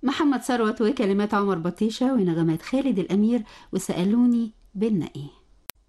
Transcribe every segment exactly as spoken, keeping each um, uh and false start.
محمد ثروت وكلمات عمر بطيشة ونغمات خالد الأمير، وسألوني بينا إيه.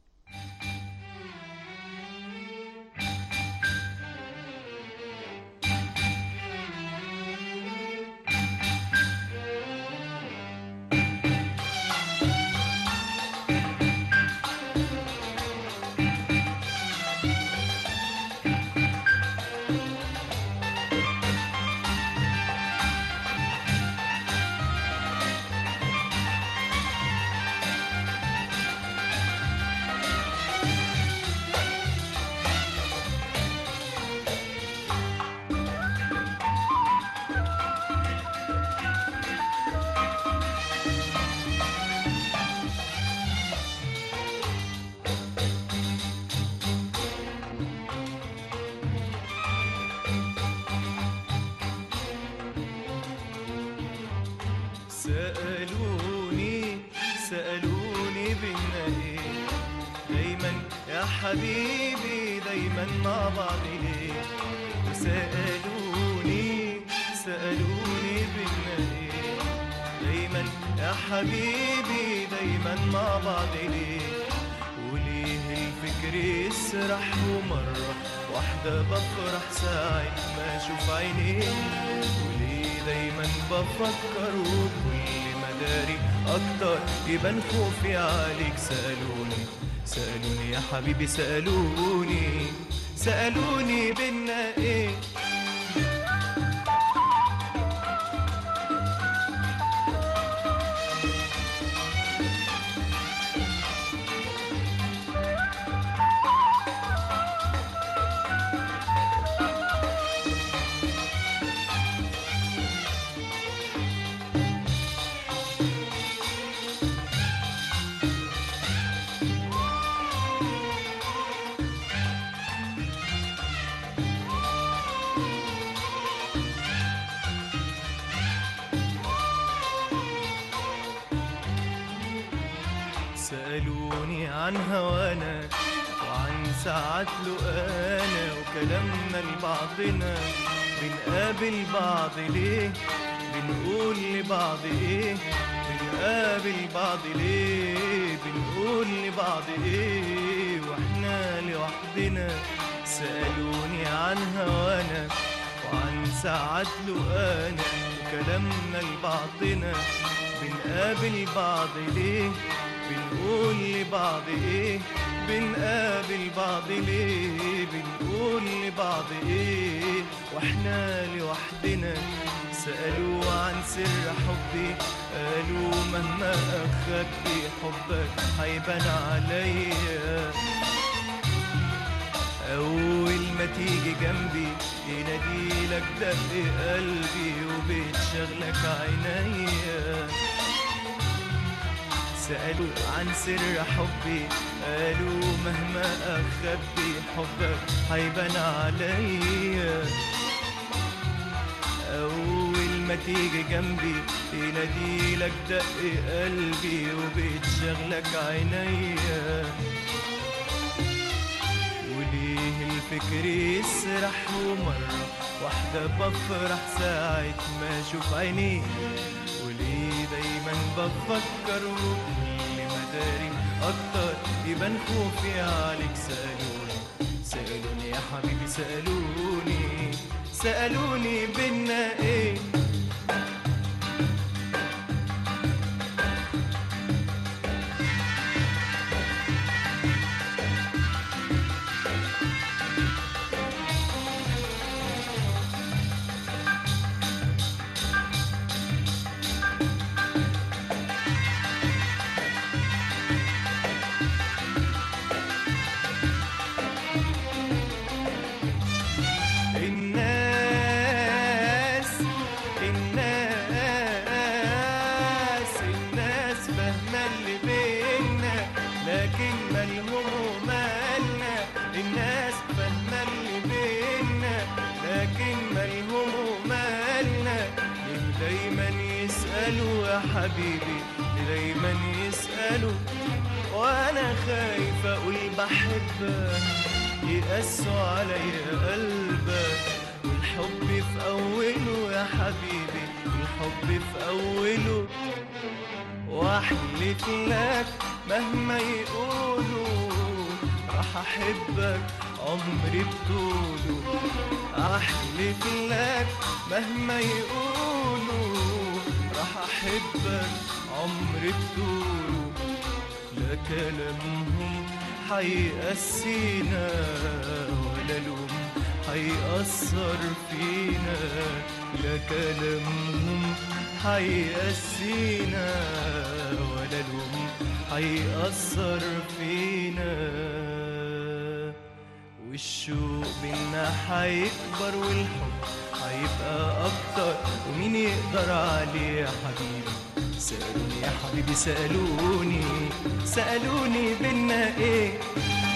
سألوني سألوني بينا ايه، دايما يا حبيبي دايما مع بعض ليه. وسألوني سألوني بينا ايه، دايما يا حبيبي دايما مع بعض ليه. وليه الفكر يسرح ومرة واحدة بفرح ساعة ما اشوف عينيه. وليه دايما بفكر وكل ما داري اكتر يبان خوفي عليك. سألوني سألوني يا حبيبي سألوني سألوني بينا ايه. سألوني عن هوانا وعن ساعات لقانا وكلامنا لبعضنا. بنقابل بعض ليه، بنقول لبعض ايه، بنقابل بعض ليه، بنقول لبعض ايه واحنا لوحدنا. سألوني عن هوانا وعن ساعات لقانا وكلامنا لبعضنا. بنقابل بعض ليه، بنقول لبعض ايه، بنقابل بعض ليه، بنقول لبعض ايه واحنا لوحدنا. سألوا عن سر حبي قالوا مهما اخبي حبك هيبان عليا. اول ما تيجي جنبي يناديلك دق قلبي وبتشغلك عينيا. سألوا عن سر حبي قالوا مهما أخبي حبك هيبان عليا. أول ما تيجي جنبي يناديلك دق قلبي وبتشغلك عينيا. وليه الفكر يسرح ومرة واحدة بفرح ساعة ما أشوف عينيه. وليه دايما بفكر وكل ما داري اكتر يبان خوفي عليك. سألوني سألوني يا حبيبي سألوني سألوني بينا ايه. لكن مالهم مالنا. الناس فاهمة اللي بينا لكن مالهم مالنا. ليه دايما يسألوا يا حبيبي، ليه دايما يسألوا وانا خايف اقول بحبك يقسوا عليا قلبك. والحب في اوله يا حبيبي الحب في أوله، واحلف لك مهما يقولوا راح احبك عمري بطوله. احلف لك مهما يقولوا راح احبك عمري بطوله. لا كلامهم حيقسينا ولا لوم حيأثر فينا. لا كلامهم حيقسينا ولا لوم حيأثر فينا. والشوق بينا حيكبر والحب حيبقى أكتر، ومين يقدر عليه يا حبيبي؟ سألوني يا حبيبي سألوني، سألوني بينا إيه؟